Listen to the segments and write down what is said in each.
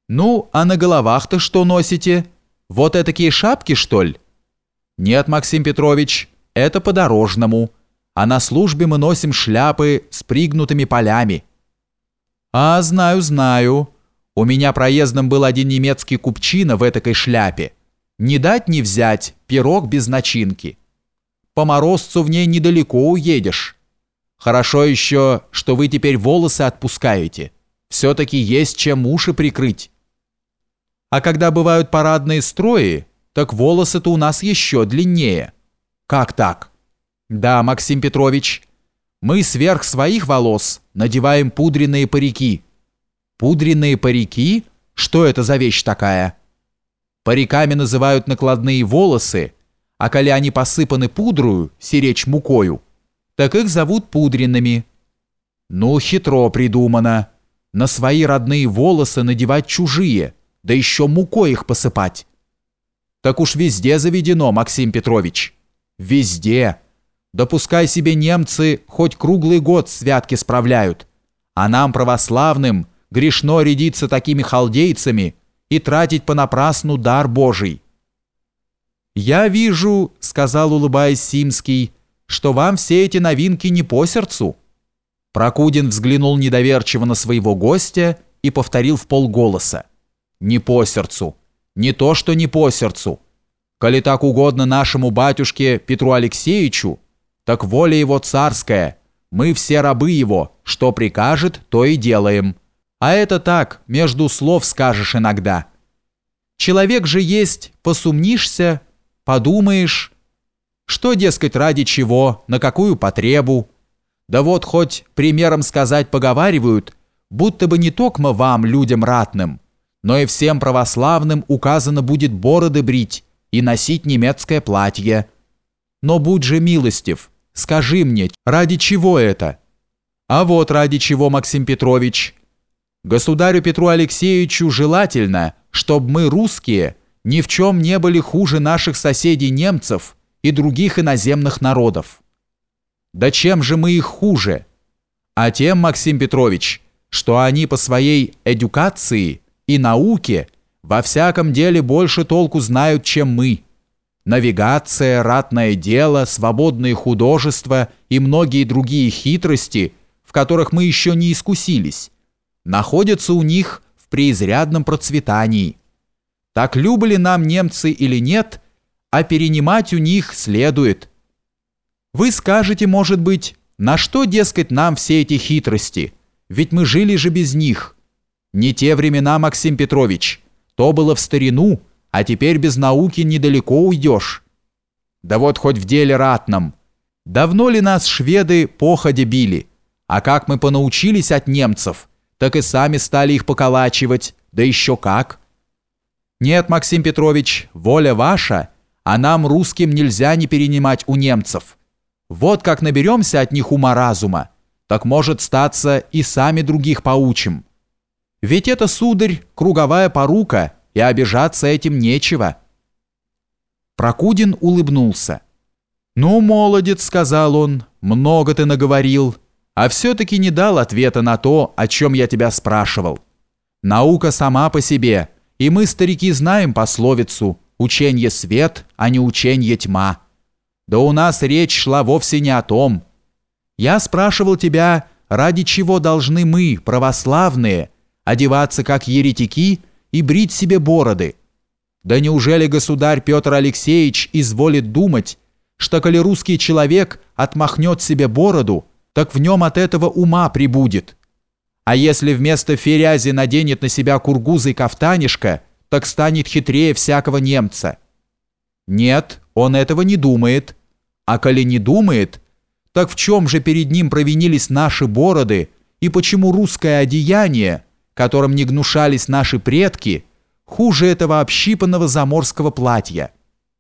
Ну, а на головах-то что носите? Вот этакие шапки, что ли? Нет, Максим Петрович, это по-дорожному, а на службе мы носим шляпы с пригнутыми полями. А, знаю, знаю. У меня проездом был один немецкий купчина в этакой шляпе. Не дать не взять, пирог без начинки. По морозцу в ней недалеко уедешь. Хорошо еще, что вы теперь волосы отпускаете. Все-таки есть чем уши прикрыть. А когда бывают парадные строи, так волосы-то у нас еще длиннее. Как так? Да, Максим Петрович, мы сверх своих волос надеваем пудренные парики. Пудренные парики? Что это за вещь такая? Париками называют накладные волосы, а коли они посыпаны пудрою, сиречь мукою, так их зовут пудренными. Ну, хитро придумано. На свои родные волосы надевать чужие, да еще мукой их посыпать. Так уж везде заведено, Максим Петрович. Везде. Да пускай себе немцы хоть круглый год святки справляют, а нам, православным, грешно рядиться такими халдейцами и тратить понапрасну дар Божий. «Я вижу, — сказал, улыбаясь Симский, — что вам все эти новинки не по сердцу». Прокудин взглянул недоверчиво на своего гостя и повторил вполголоса: «Не по сердцу. Не то, что не по сердцу. Коли так угодно нашему батюшке Петру Алексеевичу, так воля его царская, мы все рабы его, что прикажет, то и делаем. А это так, между слов скажешь иногда. Человек же есть, посумнишься, подумаешь, что, дескать, ради чего, на какую потребу. Да вот хоть примером сказать поговаривают, будто бы не токмо вам, людям ратным, но и всем православным указано будет бороды брить и носить немецкое платье. Но будь же милостив, скажи мне, ради чего это? А вот ради чего, Максим Петрович. Государю Петру Алексеевичу желательно, чтобы мы, русские, ни в чем не были хуже наших соседей немцев и других иноземных народов. Да чем же мы их хуже? А тем, Максим Петрович, что они по своей эдюкации и науке во всяком деле больше толку знают, чем мы. Навигация, ратное дело, свободные художества и многие другие хитрости, в которых мы еще не искусились, находятся у них в преизрядном процветании. Так любили нам немцы или нет, а перенимать у них следует. Вы скажете, может быть, на что, дескать, нам все эти хитрости, ведь мы жили же без них. Не те времена, Максим Петрович, то было в старину, а теперь без науки недалеко уйдешь. Да вот хоть в деле ратном. Давно ли нас шведы походя били? А как мы понаучились от немцев, так и сами стали их поколачивать, да еще как. Нет, Максим Петрович, воля ваша, а нам, русским, нельзя не перенимать у немцев. Вот как наберемся от них ума-разума, так может статься и сами других поучим. Ведь это, сударь, круговая порука, и обижаться этим нечего». Прокудин улыбнулся. «Ну, молодец, — сказал он, — много ты наговорил, а все-таки не дал ответа на то, о чем я тебя спрашивал. Наука сама по себе, и мы, старики, знаем пословицу «ученье свет, а не ученье тьма». Да у нас речь шла вовсе не о том. Я спрашивал тебя, ради чего должны мы, православные, одеваться как еретики и брить себе бороды. Да неужели государь Петр Алексеевич изволит думать, что коли русский человек отмахнет себе бороду, так в нем от этого ума прибудет? А если вместо ферязи наденет на себя кургузый кафтанишко, так станет хитрее всякого немца? Нет, он этого не думает. А коли не думает, так в чем же перед ним провинились наши бороды и почему русское одеяние, которым не гнушались наши предки, хуже этого общипанного заморского платья?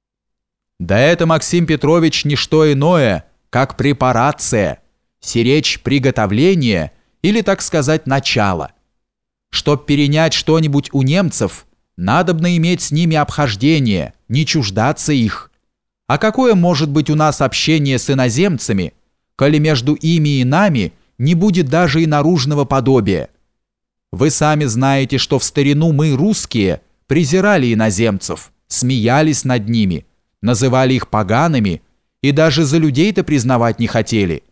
Да это, Максим Петрович, не что иное, как препарация, сиречь приготовление или, так сказать, начало. Чтоб перенять что-нибудь у немцев, надобно иметь с ними обхождение, не чуждаться их. А какое может быть у нас общение с иноземцами, коли между ими и нами не будет даже и наружного подобия? Вы сами знаете, что в старину мы, русские, презирали иноземцев, смеялись над ними, называли их погаными и даже за людей-то признавать не хотели.